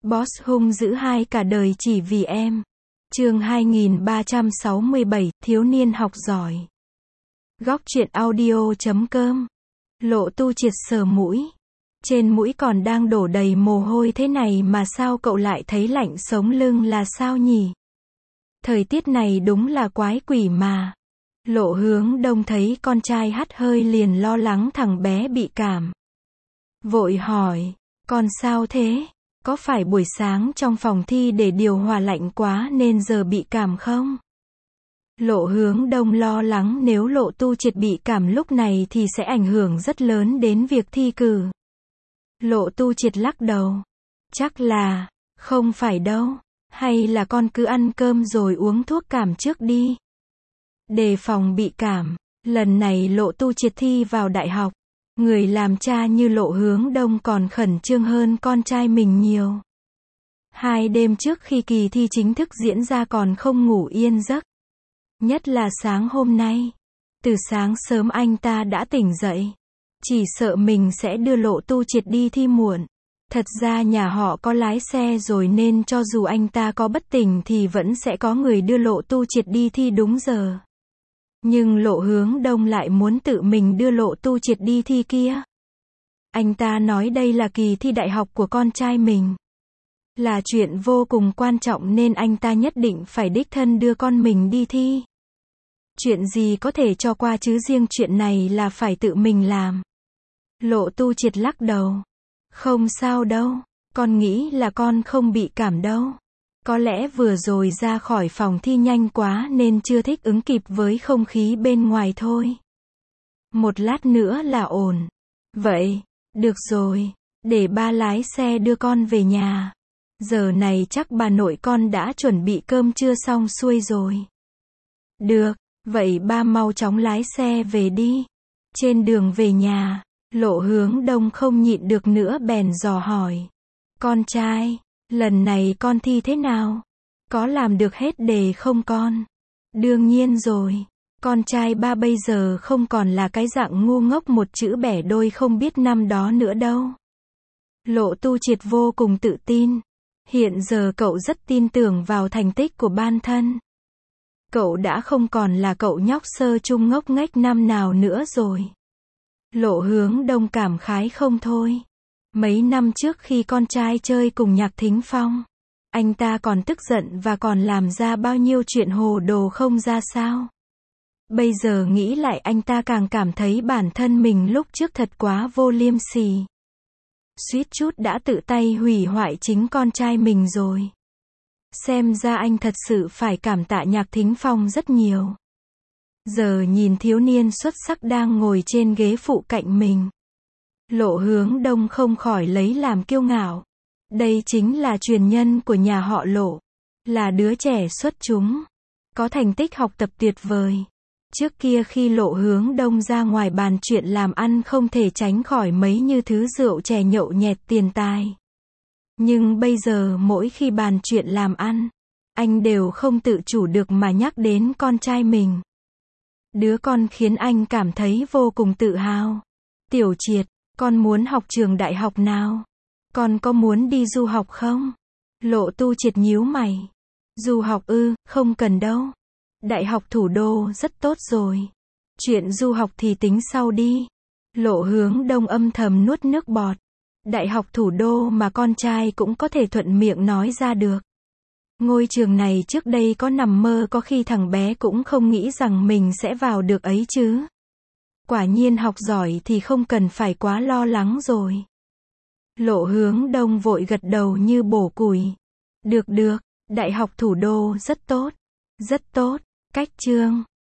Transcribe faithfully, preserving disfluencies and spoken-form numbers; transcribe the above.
Boss hung dữ hai cả đời chỉ vì em. Chương hai nghìn ba trăm sáu mươi bảy, thiếu niên học giỏi. Góc truyện audio chấm com. Lộ Tu Triệt sờ mũi. Trên mũi còn đang đổ đầy mồ hôi thế này mà sao cậu lại thấy lạnh sống lưng là sao nhỉ? Thời tiết này đúng là quái quỷ mà. Lộ Hướng Đông thấy con trai hắt hơi liền lo lắng thằng bé bị cảm. Vội hỏi, con sao thế? Có phải buổi sáng trong phòng thi để điều hòa lạnh quá nên giờ bị cảm không? Lộ Hướng Đông lo lắng nếu Lộ Tu Triệt bị cảm lúc này thì sẽ ảnh hưởng rất lớn đến việc thi cử. Lộ Tu Triệt lắc đầu. Chắc là, không phải đâu. Hay là con cứ ăn cơm rồi uống thuốc cảm trước đi. Đề phòng bị cảm. Lần này Lộ Tu Triệt thi vào đại học. Người làm cha như Lộ Hướng Đông còn khẩn trương hơn con trai mình nhiều. Hai đêm trước khi kỳ thi chính thức diễn ra còn không ngủ yên giấc. Nhất là sáng hôm nay. Từ sáng sớm anh ta đã tỉnh dậy. Chỉ sợ mình sẽ đưa Lộ Tu Triệt đi thi muộn. Thật ra nhà họ có lái xe rồi nên cho dù anh ta có bất tỉnh thì vẫn sẽ có người đưa Lộ Tu Triệt đi thi đúng giờ. Nhưng Lộ Hướng Đông lại muốn tự mình đưa Lộ Tu Triệt đi thi kia. Anh ta nói đây là kỳ thi đại học của con trai mình. Là chuyện vô cùng quan trọng nên anh ta nhất định phải đích thân đưa con mình đi thi. Chuyện gì có thể cho qua chứ riêng chuyện này là phải tự mình làm. Lộ Tu Triệt lắc đầu. Không sao đâu, con nghĩ là con không bị cảm đâu. Có lẽ vừa rồi ra khỏi phòng thi nhanh quá nên chưa thích ứng kịp với không khí bên ngoài thôi. Một lát nữa là ổn. Vậy, được rồi, để ba lái xe đưa con về nhà. Giờ này chắc bà nội con đã chuẩn bị cơm trưa xong xuôi rồi. Được, vậy ba mau chóng lái xe về đi. Trên đường về nhà, Lộ Hướng Đông không nhịn được nữa bèn dò hỏi. Con trai, lần này con thi thế nào? Có làm được hết đề không con? Đương nhiên rồi. Con trai ba bây giờ không còn là cái dạng ngu ngốc một chữ bẻ đôi không biết năm đó nữa đâu. Lộ Tu Triệt vô cùng tự tin. Hiện giờ cậu rất tin tưởng vào thành tích của bản thân. Cậu đã không còn là cậu nhóc sơ trung ngốc nghếch năm nào nữa rồi. Lộ Hướng Đông cảm khái không thôi. Mấy năm trước khi con trai chơi cùng Nhạc Thính Phong, anh ta còn tức giận và còn làm ra bao nhiêu chuyện hồ đồ không ra sao. Bây giờ nghĩ lại anh ta càng cảm thấy bản thân mình lúc trước thật quá vô liêm sỉ. Suýt chút đã tự tay hủy hoại chính con trai mình rồi. Xem ra anh thật sự phải cảm tạ Nhạc Thính Phong rất nhiều. Giờ nhìn thiếu niên xuất sắc đang ngồi trên ghế phụ cạnh mình. Lộ Hướng Đông không khỏi lấy làm kiêu ngạo. Đây chính là truyền nhân của nhà họ Lộ. Là đứa trẻ xuất chúng. Có thành tích học tập tuyệt vời. Trước kia khi Lộ Hướng Đông ra ngoài bàn chuyện làm ăn không thể tránh khỏi mấy như thứ rượu chè nhậu nhẹt tiền tài. Nhưng bây giờ mỗi khi bàn chuyện làm ăn, anh đều không tự chủ được mà nhắc đến con trai mình. Đứa con khiến anh cảm thấy vô cùng tự hào. Tiểu Triệt, con muốn học trường đại học nào? Con có muốn đi du học không? Lộ Tu Triệt nhíu mày. Du học ư, không cần đâu. Đại học thủ đô rất tốt rồi. Chuyện du học thì tính sau đi. Lộ Hướng Đông âm thầm nuốt nước bọt. Đại học thủ đô mà con trai cũng có thể thuận miệng nói ra được. Ngôi trường này trước đây có nằm mơ có khi thằng bé cũng không nghĩ rằng mình sẽ vào được ấy chứ. Quả nhiên học giỏi thì không cần phải quá lo lắng rồi. Lộ Hướng Đông vội gật đầu như bổ củi. Được được, đại học thủ đô rất tốt. Rất tốt. Cách chương